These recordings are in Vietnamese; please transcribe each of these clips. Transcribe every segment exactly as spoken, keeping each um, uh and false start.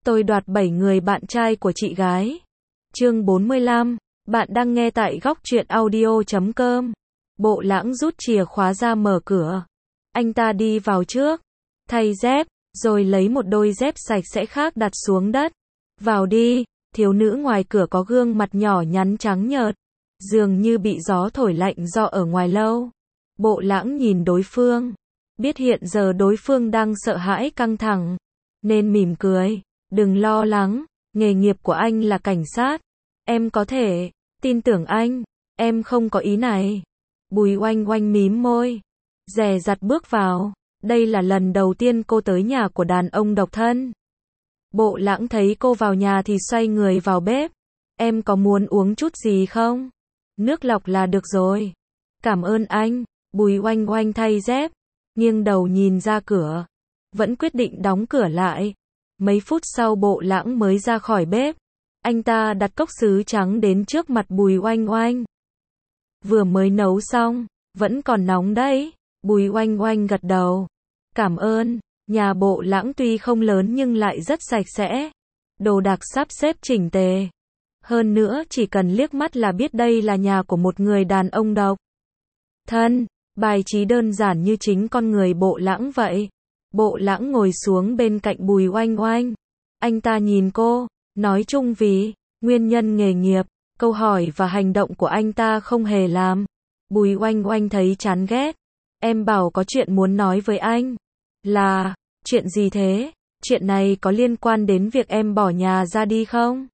Tôi đoạt bảy người bạn trai của chị gái. Chương bốn mươi lăm. Bạn đang nghe tại góc truyện audio chấm com. Bộ Lãng rút chìa khóa ra mở cửa. Anh ta đi vào trước, thay dép, rồi lấy một đôi dép sạch sẽ khác đặt xuống đất. Vào đi. Thiếu nữ ngoài cửa có gương mặt nhỏ nhắn trắng nhợt, dường như bị gió thổi lạnh do ở ngoài lâu. Bộ Lãng nhìn đối phương, biết hiện giờ đối phương đang sợ hãi căng thẳng, nên mỉm cười. Đừng lo lắng, nghề nghiệp của anh là cảnh sát. Em có thể tin tưởng anh, em không có ý này. Bùi Oanh Oanh mím môi, dè dặt bước vào. Đây là lần đầu tiên cô tới nhà của đàn ông độc thân. Bộ Lãng thấy cô vào nhà thì xoay người vào bếp. Em có muốn uống chút gì không? Nước lọc là được rồi. Cảm ơn anh. Bùi Oanh Oanh thay dép, nghiêng đầu nhìn ra cửa, vẫn quyết định đóng cửa lại. Mấy phút sau Bộ Lãng mới ra khỏi bếp. Anh ta đặt cốc sứ trắng đến trước mặt Bùi Oanh Oanh. Vừa mới nấu xong, vẫn còn nóng đấy. Bùi Oanh Oanh gật đầu. Cảm ơn. Nhà Bộ Lãng tuy không lớn nhưng lại rất sạch sẽ. Đồ đạc sắp xếp chỉnh tề. Hơn nữa chỉ cần liếc mắt là biết đây là nhà của một người đàn ông độc thân. Bài trí đơn giản như chính con người Bộ Lãng vậy. Bộ Lãng ngồi xuống bên cạnh Bùi Oanh Oanh. Anh ta nhìn cô, nói chung vì nguyên nhân nghề nghiệp, câu hỏi và hành động của anh ta không hề làm Bùi Oanh Oanh thấy chán ghét. Em bảo có chuyện muốn nói với anh. Là, chuyện gì thế? Chuyện này có liên quan đến việc em bỏ nhà ra đi không?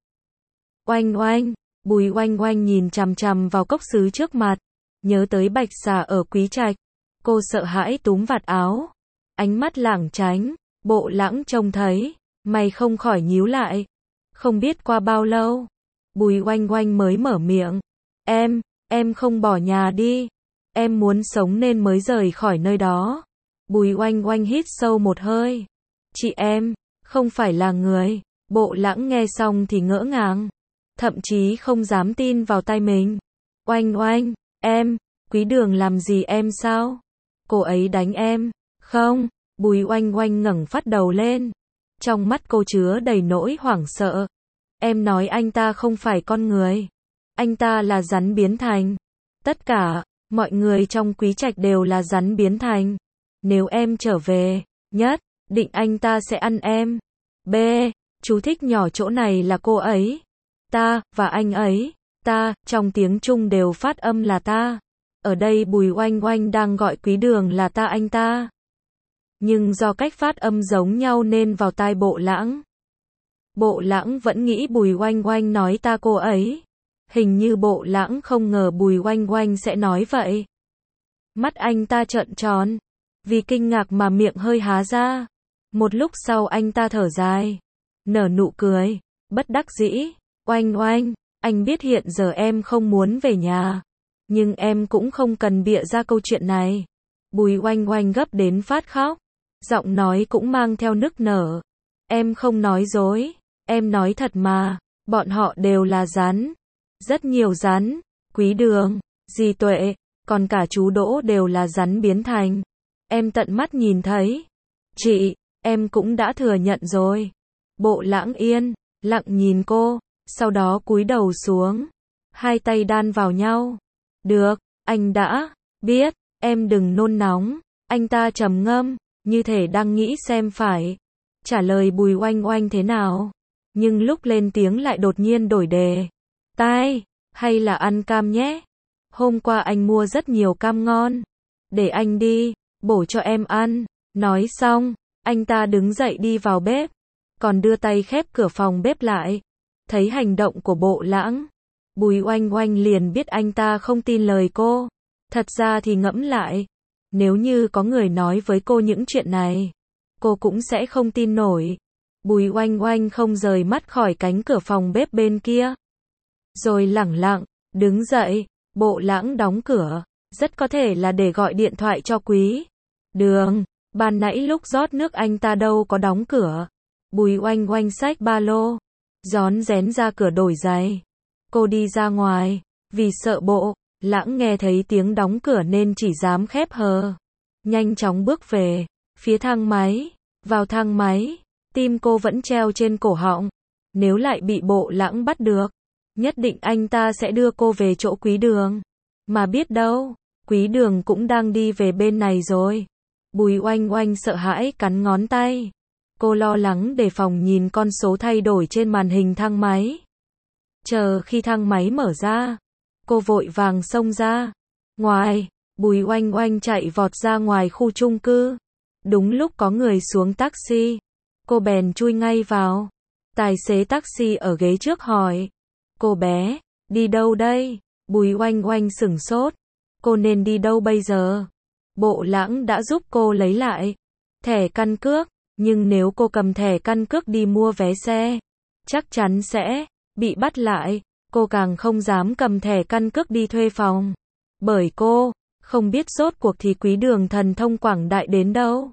Oanh Oanh, Bùi Oanh Oanh nhìn chằm chằm vào cốc sứ trước mặt, nhớ tới Bạch Xà ở Quý Trạch. Cô sợ hãi túm vạt áo, ánh mắt lảng tránh. Bộ Lãng trông thấy, mày không khỏi nhíu lại. Không biết qua bao lâu, Bùi Oanh Oanh mới mở miệng. Em, em không bỏ nhà đi. Em muốn sống nên mới rời khỏi nơi đó. Bùi Oanh Oanh hít sâu một hơi. Chị em, không phải là người. Bộ Lãng nghe xong thì ngỡ ngàng, thậm chí không dám tin vào tai mình. Oanh Oanh, em, Quý Đường làm gì em sao? Cô ấy đánh em? Không. Bùi Oanh Oanh ngẩng phát đầu lên. Trong mắt cô chứa đầy nỗi hoảng sợ. Em nói anh ta không phải con người. Anh ta là rắn biến thành. Tất cả, mọi người trong Quý Trạch đều là rắn biến thành. Nếu em trở về, nhất định anh ta sẽ ăn em. B. Chú thích nhỏ chỗ này là cô ấy, ta, và anh ấy. Ta, trong tiếng Trung đều phát âm là ta. Ở đây Bùi Oanh Oanh đang gọi Quý Đường là ta anh ta. Nhưng do cách phát âm giống nhau nên vào tai Bộ Lãng. Bộ Lãng vẫn nghĩ Bùi Oanh Oanh nói ta cô ấy. Hình như Bộ Lãng không ngờ Bùi Oanh Oanh sẽ nói vậy. Mắt anh ta trợn tròn, vì kinh ngạc mà miệng hơi há ra. Một lúc sau anh ta thở dài, nở nụ cười, bất đắc dĩ. Oanh Oanh, anh biết hiện giờ em không muốn về nhà, nhưng em cũng không cần bịa ra câu chuyện này. Bùi Oanh Oanh gấp đến phát khóc, giọng nói cũng mang theo nức nở. Em không nói dối, em nói thật mà, bọn họ đều là rắn. Rất nhiều rắn, Quý Đường, dì Tuệ, còn cả chú Đỗ đều là rắn biến thành. Em tận mắt nhìn thấy. Chị, em cũng đã thừa nhận rồi. Bộ Lãng yên lặng nhìn cô, sau đó cúi đầu xuống, hai tay đan vào nhau. Được, anh đã biết, em đừng nôn nóng. Anh ta trầm ngâm, như thể đang nghĩ xem phải trả lời Bùi Oanh Oanh thế nào. Nhưng lúc lên tiếng lại đột nhiên đổi đề. Tai, hay là ăn cam nhé? Hôm qua anh mua rất nhiều cam ngon. Để anh đi, bổ cho em ăn. Nói xong, anh ta đứng dậy đi vào bếp, còn đưa tay khép cửa phòng bếp lại. Thấy hành động của Bộ Lãng, Bùi Oanh Oanh liền biết anh ta không tin lời cô. Thật ra thì ngẫm lại, nếu như có người nói với cô những chuyện này, cô cũng sẽ không tin nổi. Bùi Oanh Oanh không rời mắt khỏi cánh cửa phòng bếp bên kia, rồi lẳng lặng đứng dậy. Bộ Lãng đóng cửa, rất có thể là để gọi điện thoại cho Quý Đường. Ban nãy lúc rót nước anh ta đâu có đóng cửa. Bùi Oanh Oanh xách ba lô, rón rén ra cửa đổi giày. Cô đi ra ngoài, vì sợ Bộ Lãng nghe thấy tiếng đóng cửa nên chỉ dám khép hờ. Nhanh chóng bước về phía thang máy. Vào thang máy, Tim cô vẫn treo trên cổ họng. Nếu lại bị Bộ Lãng bắt được, nhất định anh ta sẽ đưa cô về chỗ Quý Đường. Mà biết đâu, Quý Đường cũng đang đi về bên này rồi. Bùi Oanh Oanh sợ hãi cắn ngón tay. Cô lo lắng đề phòng nhìn con số thay đổi trên màn hình thang máy. Chờ khi thang máy mở ra, cô vội vàng xông ra. Ngoài, Bùi Oanh Oanh chạy vọt ra ngoài khu chung cư. Đúng lúc có người xuống taxi, cô bèn chui ngay vào. Tài xế taxi ở ghế trước hỏi, cô bé, đi đâu đây? Bùi Oanh Oanh sửng sốt, cô nên đi đâu bây giờ? Bộ Lãng đã giúp cô lấy lại thẻ căn cước, nhưng nếu cô cầm thẻ căn cước đi mua vé xe, chắc chắn sẽ bị bắt lại. Cô càng không dám cầm thẻ căn cước đi thuê phòng, bởi cô không biết rốt cuộc thì Quý Đường thần thông quảng đại đến đâu.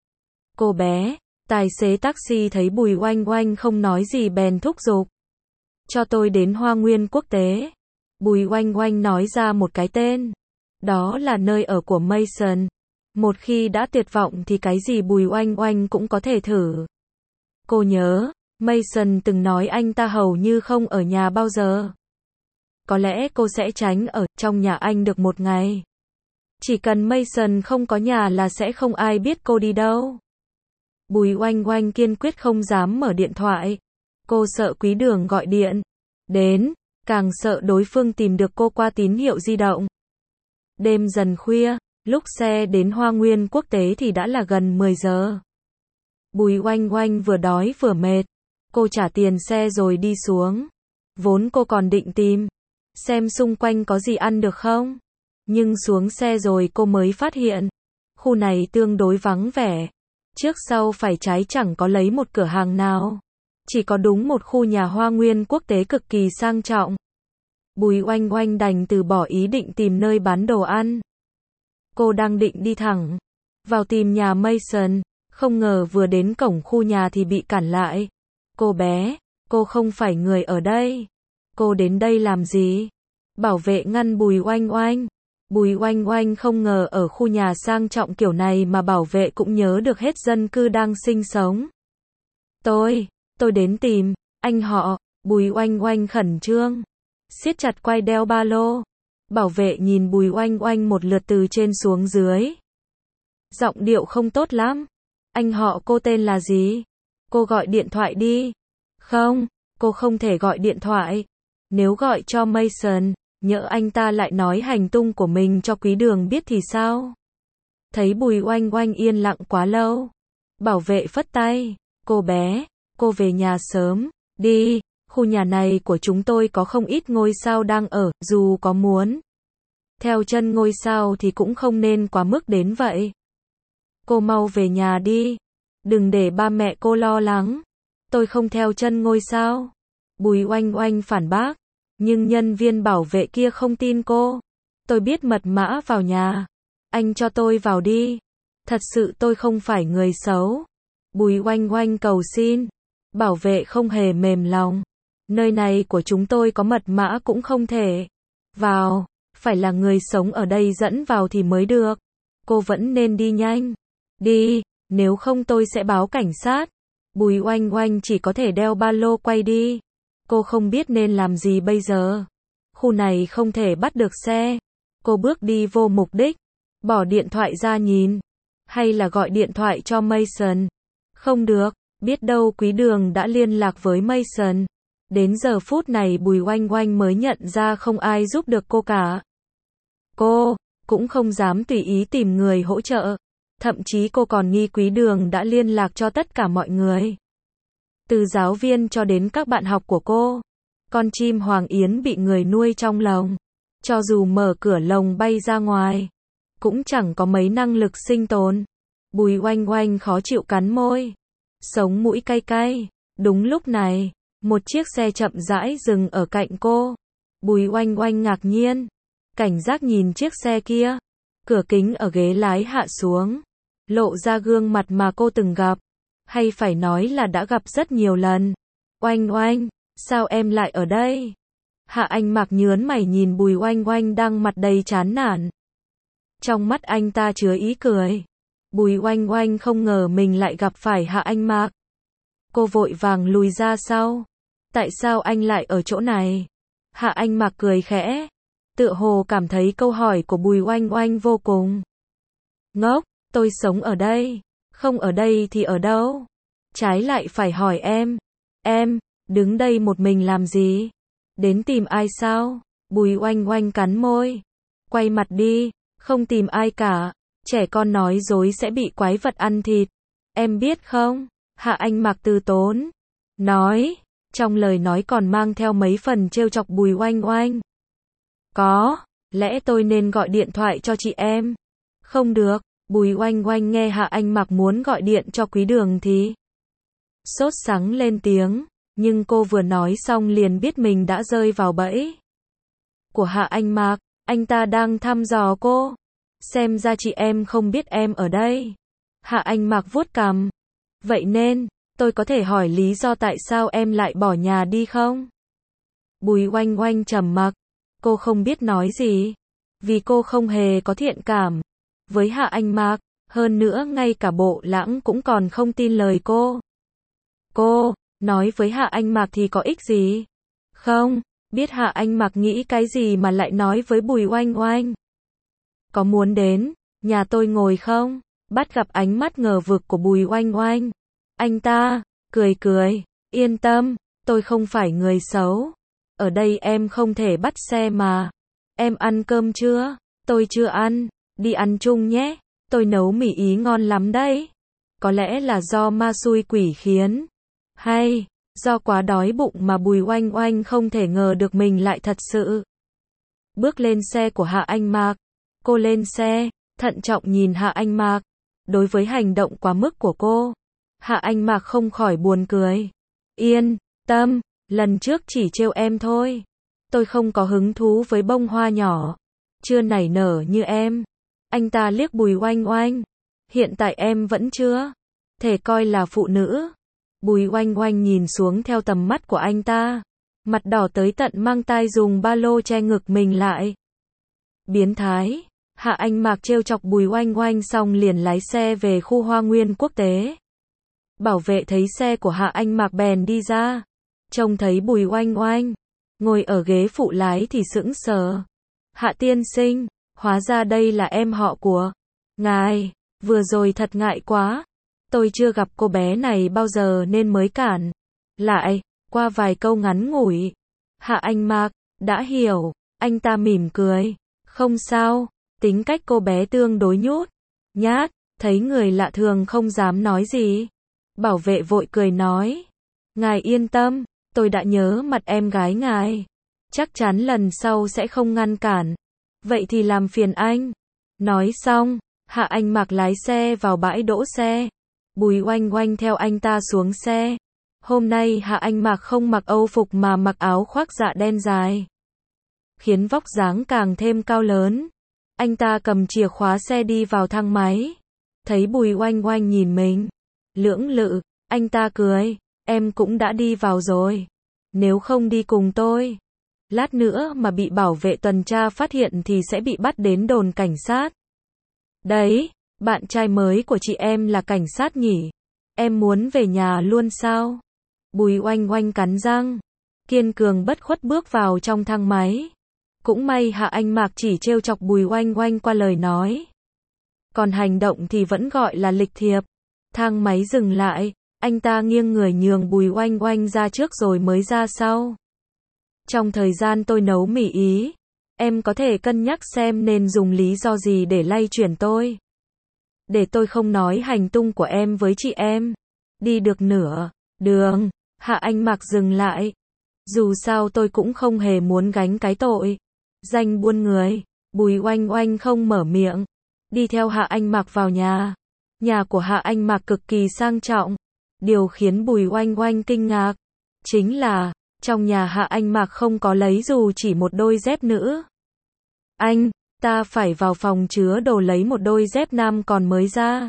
Cô bé, tài xế taxi thấy Bùi Oanh Oanh không nói gì bèn thúc giục, cho tôi đến Hoa Nguyên Quốc tế. Bùi Oanh Oanh nói ra một cái tên, đó là nơi ở của Mason. Một khi đã tuyệt vọng thì cái gì Bùi Oanh Oanh cũng có thể thử. Cô nhớ, Mason từng nói anh ta hầu như không ở nhà bao giờ. Có lẽ cô sẽ tránh ở trong nhà anh được một ngày. Chỉ cần Mason không có nhà là sẽ không ai biết cô đi đâu. Bùi Oanh Oanh kiên quyết không dám mở điện thoại. Cô sợ Quý Đường gọi điện đến, càng sợ đối phương tìm được cô qua tín hiệu di động. Đêm dần khuya, lúc xe đến Hoa Nguyên Quốc tế thì đã là gần mười giờ. Bùi Oanh Oanh vừa đói vừa mệt. Cô trả tiền xe rồi đi xuống. Vốn cô còn định tìm xem xung quanh có gì ăn được không. Nhưng xuống xe rồi cô mới phát hiện, khu này tương đối vắng vẻ. Trước sau phải trái chẳng có lấy một cửa hàng nào. Chỉ có đúng một khu nhà Hoa Nguyên Quốc tế cực kỳ sang trọng. Bùi Oanh Oanh đành từ bỏ ý định tìm nơi bán đồ ăn. Cô đang định đi thẳng vào tìm nhà Mason, không ngờ vừa đến cổng khu nhà thì bị cản lại. Cô bé, cô không phải người ở đây. Cô đến đây làm gì? Bảo vệ ngăn Bùi Oanh Oanh. Bùi Oanh Oanh không ngờ ở khu nhà sang trọng kiểu này mà bảo vệ cũng nhớ được hết dân cư đang sinh sống. Tôi, tôi đến tìm anh họ. Bùi Oanh Oanh khẩn trương, siết chặt quai đeo ba lô. Bảo vệ nhìn Bùi Oanh Oanh một lượt từ trên xuống dưới. Giọng điệu không tốt lắm. Anh họ cô tên là gì? Cô gọi điện thoại đi. Không, cô không thể gọi điện thoại. Nếu gọi cho Mason, nhỡ anh ta lại nói hành tung của mình cho Quý Đường biết thì sao? Thấy Bùi Oanh Oanh yên lặng quá lâu, bảo vệ phất tay. Cô bé, cô về nhà sớm đi. Khu nhà này của chúng tôi có không ít ngôi sao đang ở, dù có muốn theo chân ngôi sao thì cũng không nên quá mức đến vậy. Cô mau về nhà đi. Đừng để ba mẹ cô lo lắng. Tôi không theo chân ngôi sao. Bùi Oanh Oanh phản bác. Nhưng nhân viên bảo vệ kia không tin cô. Tôi biết mật mã vào nhà. Anh cho tôi vào đi. Thật sự tôi không phải người xấu. Bùi Oanh Oanh cầu xin. Bảo vệ không hề mềm lòng. Nơi này của chúng tôi có mật mã cũng không thể vào. Phải là người sống ở đây dẫn vào thì mới được. Cô vẫn nên đi nhanh. Đi, nếu không tôi sẽ báo cảnh sát. Bùi Oanh Oanh chỉ có thể đeo ba lô quay đi. Cô không biết nên làm gì bây giờ. Khu này không thể bắt được xe. Cô bước đi vô mục đích. Bỏ điện thoại ra nhìn. Hay là gọi điện thoại cho Mason. Không được, biết đâu Quý Đường đã liên lạc với Mason. Đến giờ phút này Bùi Oanh Oanh mới nhận ra không ai giúp được cô cả. Cô cũng không dám tùy ý tìm người hỗ trợ. Thậm chí cô còn nghi Quý Đường đã liên lạc cho tất cả mọi người. Từ giáo viên cho đến các bạn học của cô. Con chim Hoàng Yến bị người nuôi trong lồng. Cho dù mở cửa lồng bay ra ngoài, cũng chẳng có mấy năng lực sinh tồn. Bùi Oanh Oanh khó chịu cắn môi. Sống mũi cay cay. Đúng lúc này, một chiếc xe chậm rãi dừng ở cạnh cô. Bùi Oanh Oanh ngạc nhiên. Cảnh giác nhìn chiếc xe kia. Cửa kính ở ghế lái hạ xuống. Lộ ra gương mặt mà cô từng gặp. Hay phải nói là đã gặp rất nhiều lần. Oanh Oanh, sao em lại ở đây? Hạ Anh Mạc nhớn mày nhìn Bùi Oanh Oanh đang mặt đầy chán nản. Trong mắt anh ta chứa ý cười. Bùi Oanh Oanh không ngờ mình lại gặp phải Hạ Anh Mạc. Cô vội vàng lùi ra sau. Tại sao anh lại ở chỗ này? Hạ Anh Mạc cười khẽ, tựa hồ cảm thấy câu hỏi của Bùi Oanh Oanh vô cùng ngốc. Tôi sống ở đây, không ở đây thì ở đâu? Trái lại phải hỏi em. Em, đứng đây một mình làm gì? Đến tìm ai sao? Bùi Oanh Oanh cắn môi. Quay mặt đi, không tìm ai cả. Trẻ con nói dối sẽ bị quái vật ăn thịt. Em biết không? Hạ Anh Mạc từ tốn nói, trong lời nói còn mang theo mấy phần trêu chọc Bùi Oanh Oanh. Có, lẽ tôi nên gọi điện thoại cho chị em. Không được, Bùi Oanh Oanh nghe Hạ Anh Mạc muốn gọi điện cho Quý Đường thì sốt sắng lên tiếng, nhưng cô vừa nói xong liền biết mình đã rơi vào bẫy của Hạ Anh Mạc. Anh ta đang thăm dò cô. Xem ra chị em không biết em ở đây. Hạ Anh Mạc vuốt cằm. Vậy nên, tôi có thể hỏi lý do tại sao em lại bỏ nhà đi không? Bùi Oanh Oanh trầm mặc. Cô không biết nói gì. Vì cô không hề có thiện cảm với Hạ Anh Mạc. Hơn nữa ngay cả Bộ Lãng cũng còn không tin lời cô. Cô, nói với Hạ Anh Mạc thì có ích gì? Không, biết Hạ Anh Mạc nghĩ cái gì mà lại nói với Bùi Oanh Oanh. Có muốn đến nhà tôi ngồi không? Bắt gặp ánh mắt ngờ vực của Bùi Oanh Oanh. Anh ta cười cười, yên tâm, tôi không phải người xấu. Ở đây em không thể bắt xe mà. Em ăn cơm chưa? Tôi chưa ăn. Đi ăn chung nhé. Tôi nấu mì Ý ngon lắm đấy. Có lẽ là do ma xui quỷ khiến. Hay, do quá đói bụng mà Bùi Oanh Oanh không thể ngờ được mình lại thật sự bước lên xe của Hạ Anh Mạc. Cô lên xe, thận trọng nhìn Hạ Anh Mạc. Đối với hành động quá mức của cô, Hạ Anh Mạc không khỏi buồn cười. Yên tâm, lần trước chỉ trêu em thôi. Tôi không có hứng thú với bông hoa nhỏ, chưa nảy nở như em. Anh ta liếc Bùi Oanh Oanh. Hiện tại em vẫn chưa thể coi là phụ nữ. Bùi Oanh Oanh nhìn xuống theo tầm mắt của anh ta. Mặt đỏ tới tận mang tai dùng ba lô che ngực mình lại. Biến thái. Hạ Anh Mạc trêu chọc Bùi Oanh Oanh xong liền lái xe về khu Hoa Nguyên quốc tế. Bảo vệ thấy xe của Hạ Anh Mạc bèn đi ra. Trông thấy Bùi Oanh Oanh ngồi ở ghế phụ lái thì sững sờ. Hạ tiên sinh, hóa ra đây là em họ của ngài. Vừa rồi thật ngại quá. Tôi chưa gặp cô bé này bao giờ nên mới cản lại. Qua vài câu ngắn ngủi, Hạ Anh Mạc đã hiểu. Anh ta mỉm cười. Không sao, tính cách cô bé tương đối nhút nhát, thấy người lạ thường không dám nói gì. Bảo vệ vội cười nói. Ngài yên tâm, tôi đã nhớ mặt em gái ngài. Chắc chắn lần sau sẽ không ngăn cản. Vậy thì làm phiền anh. Nói xong, Hạ Anh Mạc lái xe vào bãi đỗ xe. Bùi Oanh Oanh theo anh ta xuống xe. Hôm nay Hạ Anh Mạc không mặc âu phục mà mặc áo khoác dạ đen dài, khiến vóc dáng càng thêm cao lớn. Anh ta cầm chìa khóa xe đi vào thang máy. Thấy Bùi Oanh Oanh nhìn mình lưỡng lự, anh ta cười. Em cũng đã đi vào rồi. Nếu không đi cùng tôi, lát nữa mà bị bảo vệ tuần tra phát hiện thì sẽ bị bắt đến đồn cảnh sát. Đấy, bạn trai mới của chị em là cảnh sát nhỉ? Em muốn về nhà luôn sao? Bùi Oanh Oanh cắn răng, kiên cường bất khuất bước vào trong thang máy. Cũng may Hạ Anh Mạc chỉ trêu chọc Bùi Oanh Oanh qua lời nói. Còn hành động thì vẫn gọi là lịch thiệp. Thang máy dừng lại, anh ta nghiêng người nhường Bùi Oanh Oanh ra trước rồi mới ra sau. Trong thời gian tôi nấu mì Ý, em có thể cân nhắc xem nên dùng lý do gì để lay chuyển tôi. Để tôi không nói hành tung của em với chị em. Đi được nửa đường, Hạ Anh Mạc dừng lại. Dù sao tôi cũng không hề muốn gánh cái tội danh buôn người. Bùi Oanh Oanh không mở miệng, đi theo Hạ Anh Mạc vào nhà. Nhà của Hạ Anh Mạc cực kỳ sang trọng. Điều khiến Bùi Oanh Oanh kinh ngạc chính là trong nhà Hạ Anh Mạc không có lấy dù chỉ một đôi dép nữ. Anh ta phải vào phòng chứa đồ lấy một đôi dép nam còn mới ra.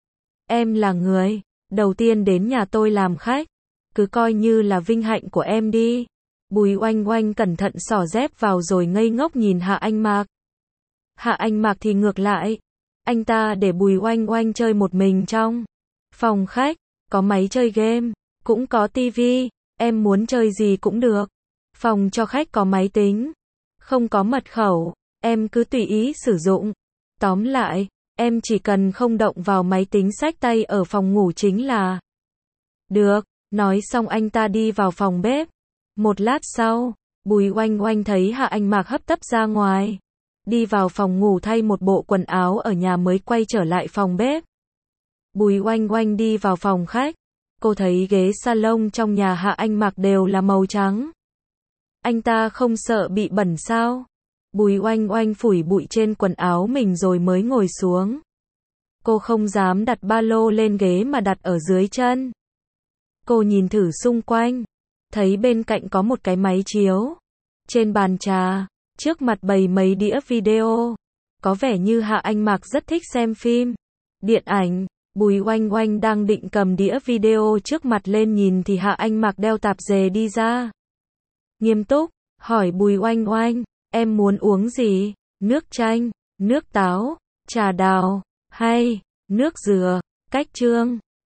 Em là người đầu tiên đến nhà tôi làm khách, cứ coi như là vinh hạnh của em đi. Bùi Oanh Oanh cẩn thận xỏ dép vào rồi ngây ngốc nhìn Hạ Anh Mạc. Hạ Anh Mạc thì ngược lại, anh ta để Bùi Oanh Oanh chơi một mình trong phòng khách, có máy chơi game, cũng có tivi, em muốn chơi gì cũng được. Phòng cho khách có máy tính, không có mật khẩu, em cứ tùy ý sử dụng. Tóm lại, em chỉ cần không động vào máy tính xách tay ở phòng ngủ chính là được. Nói xong anh ta đi vào phòng bếp. Một lát sau, Bùi Oanh Oanh thấy Hạ Anh Mạc hấp tấp ra ngoài, đi vào phòng ngủ thay một bộ quần áo ở nhà mới quay trở lại phòng bếp. Bùi Oanh Oanh đi vào phòng khách, cô thấy ghế salon trong nhà Hạ Anh Mạc đều là màu trắng. Anh ta không sợ bị bẩn sao? Bùi Oanh Oanh phủi bụi trên quần áo mình rồi mới ngồi xuống. Cô không dám đặt ba lô lên ghế mà đặt ở dưới chân. Cô nhìn thử xung quanh, thấy bên cạnh có một cái máy chiếu. Trên bàn trà, trước mặt bày mấy đĩa video. Có vẻ như Hạ Anh Mạc rất thích xem phim, điện ảnh. Bùi Oanh Oanh đang định cầm đĩa video trước mặt lên nhìn thì Hạ Anh Mạc đeo tạp dề đi ra. Nghiêm túc, hỏi Bùi Oanh Oanh, em muốn uống gì? Nước chanh, nước táo, trà đào, hay nước dừa, cách chương.